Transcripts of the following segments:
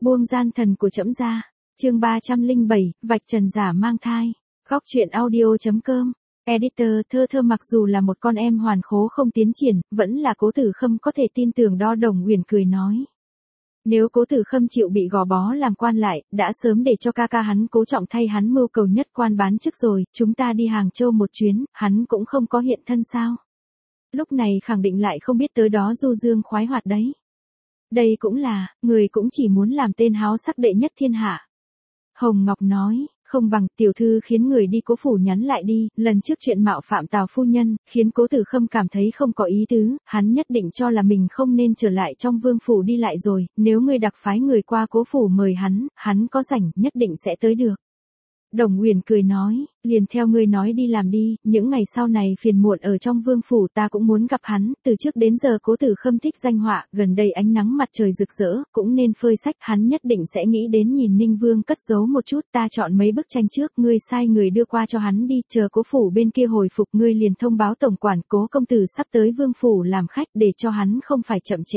Buông gian thần của trẫm ra. Chương 307, vạch trần giả mang thai. Góc truyện audio.com. Editor Thơ Thơ mặc dù là một con em hoàn khố không tiến triển, vẫn là Cố Tử Khâm có thể tin tưởng đo Đồng Uyển cười nói. Nếu Cố Tử Khâm chịu bị gò bó làm quan lại, đã sớm để cho ca ca hắn Cố Trọng thay hắn mưu cầu nhất quan bán chức rồi, chúng ta đi Hàng Châu một chuyến, hắn cũng không có hiện thân sao. Lúc này khẳng định lại không biết tới đó du dương khoái hoạt đấy. Đây cũng là, người cũng chỉ muốn làm tên háo sắc đệ nhất thiên hạ. Hồng Ngọc nói, không bằng tiểu thư khiến người đi Cố phủ nhắn lại đi, lần trước chuyện mạo phạm Tào phu nhân, khiến Cố Tử Khâm cảm thấy không có ý tứ, hắn nhất định cho là mình không nên trở lại trong vương phủ đi lại rồi, nếu ngươi đặc phái người qua Cố phủ mời hắn có rảnh nhất định sẽ tới được. Đồng Uyển cười nói, liền theo ngươi nói đi làm đi, những ngày sau này phiền muộn ở trong vương phủ ta cũng muốn gặp hắn, từ trước đến giờ Cố Tử Khâm thích danh họa, gần đây ánh nắng mặt trời rực rỡ, cũng nên phơi sách, hắn nhất định sẽ nghĩ đến nhìn Ninh Vương cất giấu một chút, ta chọn mấy bức tranh trước, ngươi sai người đưa qua cho hắn đi, chờ Cố phủ bên kia hồi phục ngươi liền thông báo tổng quản Cố công tử sắp tới vương phủ làm khách để cho hắn không phải chậm trễ.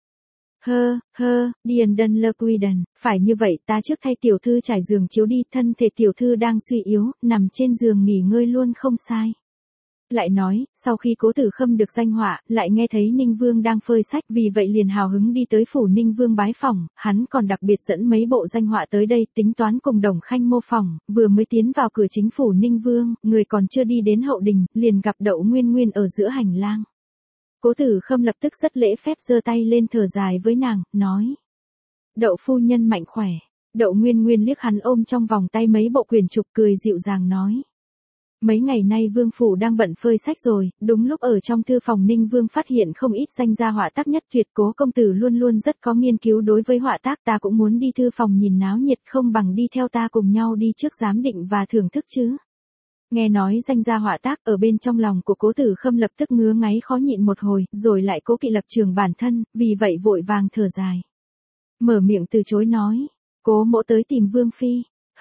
Điền Đân Lơ Quy Đần, phải như vậy ta trước thay tiểu thư trải giường chiếu đi, thân thể tiểu thư đang suy yếu, nằm trên giường nghỉ ngơi luôn không sai. Lại nói, sau khi Cố Tử Khâm được danh họa, lại nghe thấy Ninh Vương đang phơi sách, vì vậy liền hào hứng đi tới phủ Ninh Vương bái phỏng, hắn còn đặc biệt dẫn mấy bộ danh họa tới đây, tính toán cùng Đồng Khanh mô phỏng, vừa mới tiến vào cửa chính phủ Ninh Vương, người còn chưa đi đến hậu đình, liền gặp Đậu Nguyên Nguyên ở giữa hành lang. Cố Tử Khâm lập tức rất lễ phép giơ tay lên thở dài với nàng, nói. Đậu phu nhân mạnh khỏe. Đậu Nguyên Nguyên liếc hắn ôm trong vòng tay mấy bộ quyển trục cười dịu dàng nói. Mấy ngày nay vương phủ đang bận phơi sách rồi, đúng lúc ở trong thư phòng Ninh Vương phát hiện không ít danh gia họa tác nhất tuyệt, Cố công tử luôn luôn rất có nghiên cứu đối với họa tác, ta cũng muốn đi thư phòng nhìn náo nhiệt, không bằng đi theo ta cùng nhau đi trước giám định và thưởng thức chứ. Nghe nói danh gia họa tác, ở bên trong lòng của Cố Tử Khâm lập tức ngứa ngáy khó nhịn một hồi, rồi lại cố kỵ lập trường bản thân, vì vậy vội vàng thở dài. Mở miệng từ chối nói, Cố mỗ tới tìm Vương Phi.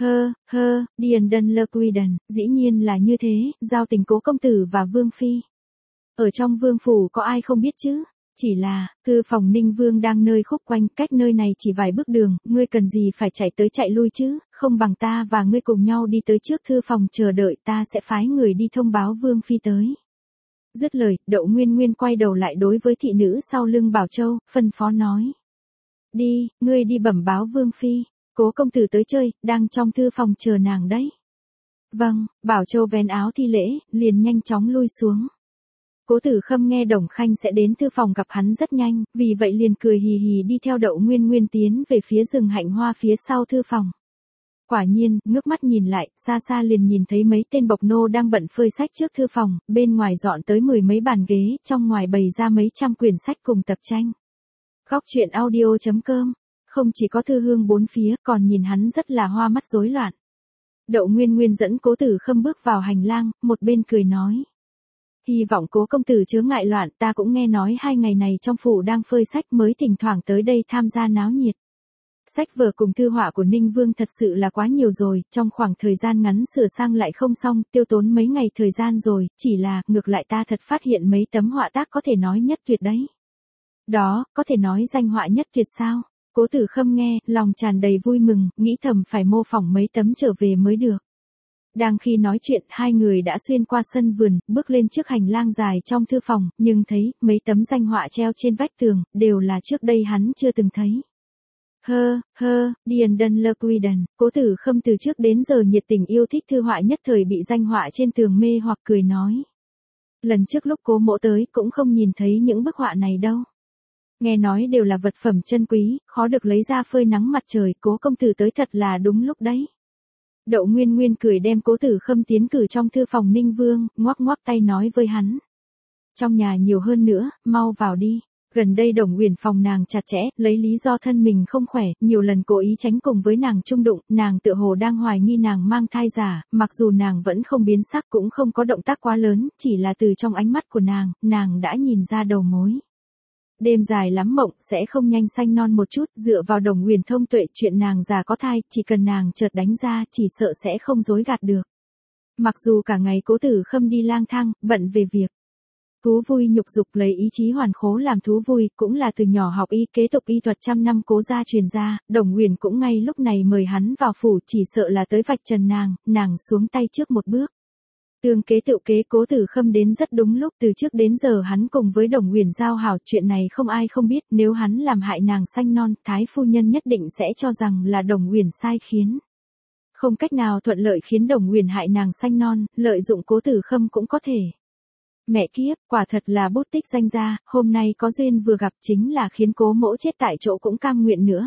Điền Đân Lơ Quy Đần, dĩ nhiên là như thế, giao tình Cố công tử và Vương Phi. Ở trong vương phủ có ai không biết chứ? Chỉ là, thư phòng Ninh Vương đang nơi khúc quanh, cách nơi này chỉ vài bước đường, ngươi cần gì phải chạy tới chạy lui chứ, không bằng ta và ngươi cùng nhau đi tới trước thư phòng chờ đợi, ta sẽ phái người đi thông báo Vương Phi tới. Dứt lời, Đậu Nguyên Nguyên quay đầu lại đối với thị nữ sau lưng Bảo Châu, phân phó nói. Đi, ngươi đi bẩm báo Vương Phi, Cố công tử tới chơi, đang trong thư phòng chờ nàng đấy. Vâng, Bảo Châu vén áo thi lễ, liền nhanh chóng lui xuống. Cố Tử Khâm nghe Đồng Khanh sẽ đến thư phòng gặp hắn rất nhanh, vì vậy liền cười hì hì đi theo Đậu Nguyên Nguyên tiến về phía rừng hạnh hoa phía sau thư phòng. Quả nhiên, ngước mắt nhìn lại, xa xa liền nhìn thấy mấy tên bộc nô đang bận phơi sách trước thư phòng, bên ngoài dọn tới 10 mấy bàn ghế, trong ngoài bày ra mấy trăm quyển sách cùng tập tranh. Góc truyện audio.com, không chỉ có thư hương bốn phía, còn nhìn hắn rất là hoa mắt rối loạn. Đậu Nguyên Nguyên dẫn Cố Tử Khâm bước vào hành lang, một bên cười nói. Hy vọng Cố công tử chớ ngại loạn, ta cũng nghe nói 2 ngày này trong phủ đang phơi sách mới thỉnh thoảng tới đây tham gia náo nhiệt. Sách vở cùng thư họa của Ninh Vương thật sự là quá nhiều rồi, trong khoảng thời gian ngắn sửa sang lại không xong, tiêu tốn mấy ngày thời gian rồi, chỉ là, ngược lại ta thật phát hiện mấy tấm họa tác có thể nói nhất tuyệt đấy. Đó, có thể nói danh họa nhất tuyệt sao? Cố Tử Khâm nghe, lòng tràn đầy vui mừng, nghĩ thầm phải mô phỏng mấy tấm trở về mới được. Đang khi nói chuyện, hai người đã xuyên qua sân vườn, bước lên trước hành lang dài trong thư phòng, nhưng thấy, mấy tấm danh họa treo trên vách tường, đều là trước đây hắn chưa từng thấy. Điền Đân Lơ Quy Đần, Cố Tử Khâm từ trước đến giờ nhiệt tình yêu thích thư họa nhất thời bị danh họa trên tường mê hoặc cười nói. Lần trước lúc Cố mỗ tới cũng không nhìn thấy những bức họa này đâu. Nghe nói đều là vật phẩm chân quý, khó được lấy ra phơi nắng mặt trời, Cố công tử tới thật là đúng lúc đấy. Đậu Nguyên Nguyên cười đem Cố Tử Khâm tiến cử trong thư phòng Ninh Vương, ngoắc ngoắc tay nói với hắn. Trong nhà nhiều hơn nữa, mau vào đi. Gần đây Đồng Uyển phòng nàng chặt chẽ, lấy lý do thân mình không khỏe, nhiều lần cố ý tránh cùng với nàng chung đụng, nàng tựa hồ đang hoài nghi nàng mang thai giả, mặc dù nàng vẫn không biến sắc cũng không có động tác quá lớn, chỉ là từ trong ánh mắt của nàng đã nhìn ra đầu mối. Đêm dài lắm mộng sẽ không nhanh xanh non một chút, dựa vào Đồng Uyển thông tuệ chuyện nàng già có thai, chỉ cần nàng chợt đánh ra, chỉ sợ sẽ không dối gạt được. Mặc dù cả ngày Cố Tử Khâm đi lang thang, bận về việc. Thú vui nhục dục lấy ý chí hoàn khố làm thú vui, cũng là từ nhỏ học y kế tục y thuật trăm năm cố gia truyền ra, Đồng Uyển cũng ngay lúc này mời hắn vào phủ, chỉ sợ là tới vạch trần nàng xuống tay trước một bước. Tương kế tự kế, Cố Tử Khâm đến rất đúng lúc, từ trước đến giờ hắn cùng với Đồng Uyển giao hảo, chuyện này không ai không biết, nếu hắn làm hại nàng sanh non, thái phu nhân nhất định sẽ cho rằng là Đồng Uyển sai khiến. Không cách nào thuận lợi khiến Đồng Uyển hại nàng sanh non, lợi dụng Cố Tử Khâm cũng có thể. Mẹ kiếp, quả thật là bút tích danh gia, hôm nay có duyên vừa gặp chính là khiến Cố mỗ chết tại chỗ cũng cam nguyện nữa.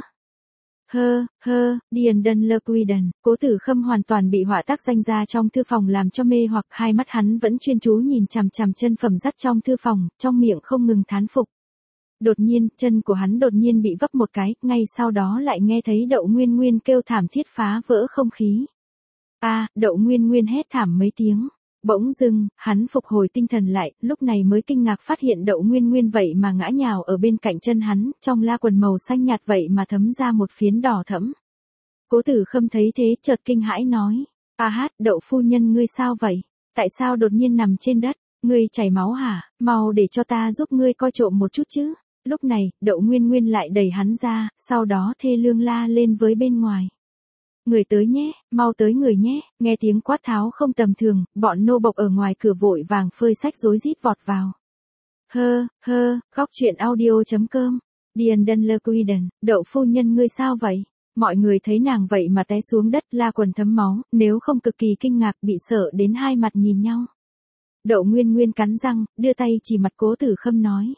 Điền Đân Lơ Quy Đần, Cố Tử Khâm hoàn toàn bị họa tác danh gia trong thư phòng làm cho mê hoặc, hai mắt hắn vẫn chuyên chú nhìn chằm chằm chân phẩm dắt trong thư phòng, trong miệng không ngừng thán phục. Đột nhiên, chân của hắn đột nhiên bị vấp một cái, ngay sau đó lại nghe thấy Đậu Nguyên Nguyên kêu thảm thiết phá vỡ không khí. Đậu Nguyên Nguyên hét thảm mấy tiếng. Bỗng dưng, hắn phục hồi tinh thần lại, lúc này mới kinh ngạc phát hiện Đậu Nguyên Nguyên vậy mà ngã nhào ở bên cạnh chân hắn, trong la quần màu xanh nhạt vậy mà thấm ra một phiến đỏ thẫm. Cố Tử Khâm thấy thế chợt kinh hãi nói, Đậu phu nhân ngươi sao vậy? Tại sao đột nhiên nằm trên đất? Ngươi chảy máu hả? Mau để cho ta giúp ngươi coi trộm một chút chứ. Lúc này, Đậu Nguyên Nguyên lại đẩy hắn ra, sau đó thê lương la lên với bên ngoài. Người tới nhé, mau tới người nhé, nghe tiếng quát tháo không tầm thường, bọn nô bộc ở ngoài cửa vội vàng phơi sách rối rít vọt vào. Góc truyện audio.com, Điền Đân Lơ Quy Đần, Đậu phu nhân ngươi sao vậy? Mọi người thấy nàng vậy mà té xuống đất la quần thấm máu, nếu không cực kỳ kinh ngạc bị sợ đến hai mặt nhìn nhau. Đậu Nguyên Nguyên cắn răng, đưa tay chỉ mặt Cố Tử Khâm nói.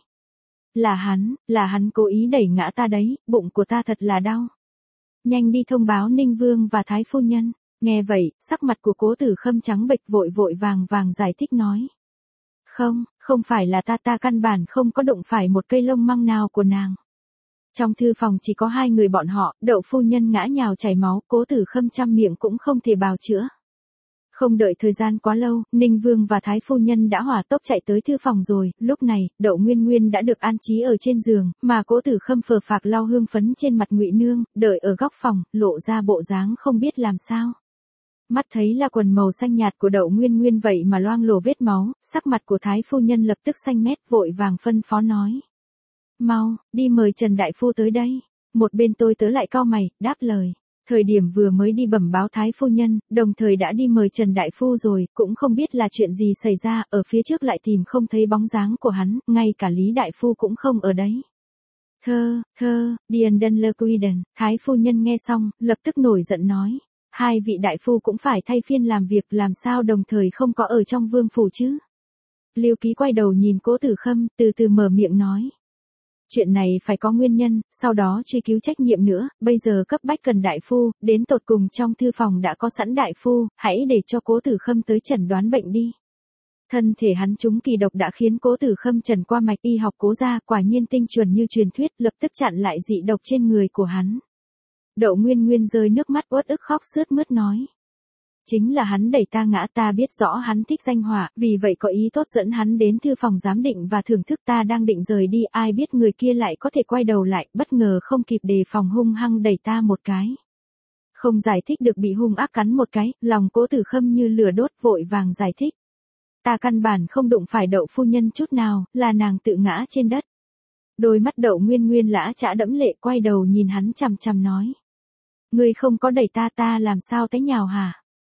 Là hắn cố ý đẩy ngã ta đấy, bụng của ta thật là đau. Nhanh đi thông báo Ninh Vương và Thái Phu Nhân. Nghe vậy, sắc mặt của Cố Tử Khâm trắng bệch vội vàng giải thích nói. Không phải là ta căn bản không có đụng phải một cây lông măng nào của nàng. Trong thư phòng chỉ có hai người bọn họ, Đậu phu nhân ngã nhào chảy máu, Cố Tử Khâm trăm miệng cũng không thể bào chữa. Không đợi thời gian quá lâu, Ninh Vương và Thái Phu Nhân đã hỏa tốc chạy tới thư phòng rồi, lúc này, Đậu Nguyên Nguyên đã được an trí ở trên giường, mà Cố Tử Khâm phờ phạc lau hương phấn trên mặt Ngụy Nương, đợi ở góc phòng, lộ ra bộ dáng không biết làm sao. Mắt thấy là quần màu xanh nhạt của Đậu Nguyên Nguyên vậy mà loang lổ vết máu, sắc mặt của Thái Phu Nhân lập tức xanh mét, vội vàng phân phó nói. Mau, đi mời Trần Đại Phu tới đây. Một bên tôi tớ lại cau mày, đáp lời. Thời điểm vừa mới đi bẩm báo Thái Phu Nhân, đồng thời đã đi mời Trần Đại Phu rồi, cũng không biết là chuyện gì xảy ra, ở phía trước lại tìm không thấy bóng dáng của hắn, ngay cả Lý Đại Phu cũng không ở đấy. Điền Đân Lơ Quy Đần, Thái Phu Nhân nghe xong, lập tức nổi giận nói. Hai vị đại phu cũng phải thay phiên làm việc, làm sao đồng thời không có ở trong vương phủ chứ? Lưu Ký quay đầu nhìn Cố Tử Khâm, từ từ mở miệng nói. Chuyện này phải có nguyên nhân, sau đó truy cứu trách nhiệm nữa, bây giờ cấp bách cần đại phu, đến tột cùng trong thư phòng đã có sẵn đại phu, hãy để cho Cố Tử Khâm tới chẩn đoán bệnh đi. Thân thể hắn trúng kỳ độc đã khiến Cố Tử Khâm trần qua mạch y học Cố gia, quả nhiên tinh chuẩn như truyền thuyết, lập tức chặn lại dị độc trên người của hắn. Đậu Nguyên Nguyên rơi nước mắt uất ức khóc sướt mướt nói. Chính là hắn đẩy ta ngã, ta biết rõ hắn thích danh họa, vì vậy có ý tốt dẫn hắn đến thư phòng giám định và thưởng thức, ta đang định rời đi, ai biết người kia lại có thể quay đầu lại, bất ngờ không kịp đề phòng hung hăng đẩy ta một cái. Không giải thích được bị hung ác cắn một cái, lòng Cố Tử Khâm như lửa đốt, vội vàng giải thích. Ta căn bản không đụng phải Đậu phu nhân chút nào, là nàng tự ngã trên đất. Đôi mắt Đậu Nguyên Nguyên lã chã đẫm lệ, quay đầu nhìn hắn chằm chằm nói. Ngươi không có đẩy ta làm sao té nhào hả?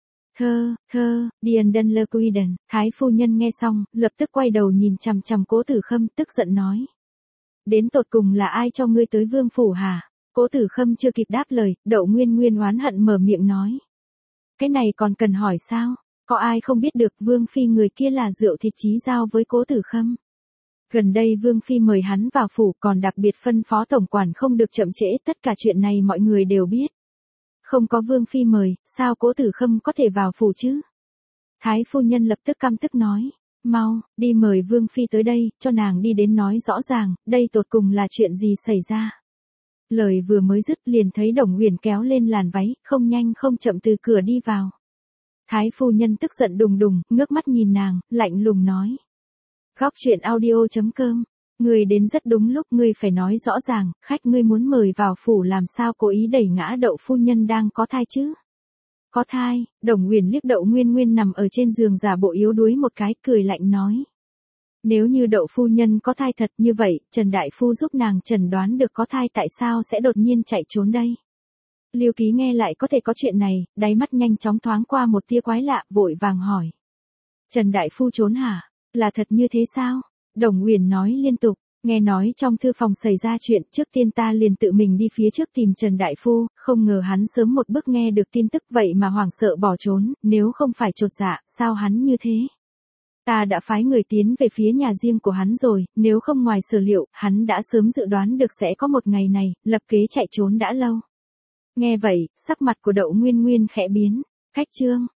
Điền Đân Lơ Quy Đần, Thái Phu Nhân nghe xong, lập tức quay đầu nhìn chằm chằm Cố Tử Khâm, tức giận nói. Đến tột cùng là ai cho ngươi tới vương phủ hả? Cố Tử Khâm chưa kịp đáp lời, Đậu Nguyên Nguyên oán hận mở miệng nói. Cái này còn cần hỏi sao? Có ai không biết được Vương Phi người kia là rượu thịt chí giao với Cố Tử Khâm? Gần đây Vương Phi mời hắn vào phủ, còn đặc biệt phân phó tổng quản không được chậm trễ, tất cả chuyện này mọi người đều biết. Không có Vương Phi mời, sao Cố Tử Khâm có thể vào phủ chứ? Thái Phu Nhân lập tức căm tức nói. Mau, đi mời Vương Phi tới đây, cho nàng đi đến nói rõ ràng, đây tột cùng là chuyện gì xảy ra. Lời vừa mới dứt liền thấy Đồng Uyển kéo lên làn váy, không nhanh không chậm từ cửa đi vào. Thái Phu Nhân tức giận đùng đùng, ngước mắt nhìn nàng, lạnh lùng nói. Góc truyện audio.com, ngươi đến rất đúng lúc, ngươi phải nói rõ ràng, khách ngươi muốn mời vào phủ làm sao cố ý đẩy ngã Đậu phu nhân đang có thai chứ? Có thai? Đồng Uyển liếc Đậu Nguyên Nguyên nằm ở trên giường giả bộ yếu đuối một cái, cười lạnh nói. Nếu như Đậu phu nhân có thai thật như vậy, Trần Đại Phu giúp nàng chẩn đoán được có thai tại sao sẽ đột nhiên chạy trốn đây? Lưu Ký nghe lại có thể có chuyện này, đáy mắt nhanh chóng thoáng qua một tia quái lạ, vội vàng hỏi. Trần Đại Phu trốn hả? Là thật như thế sao? Đồng Uyển nói liên tục, nghe nói trong thư phòng xảy ra chuyện, trước tiên ta liền tự mình đi phía trước tìm Trần Đại Phu, không ngờ hắn sớm một bước nghe được tin tức vậy mà hoảng sợ bỏ trốn, nếu không phải chột dạ, sao hắn như thế? Ta đã phái người tiến về phía nhà riêng của hắn rồi, nếu không ngoài sở liệu, hắn đã sớm dự đoán được sẽ có một ngày này, lập kế chạy trốn đã lâu. Nghe vậy, sắc mặt của Đậu Nguyên Nguyên khẽ biến, khách trương,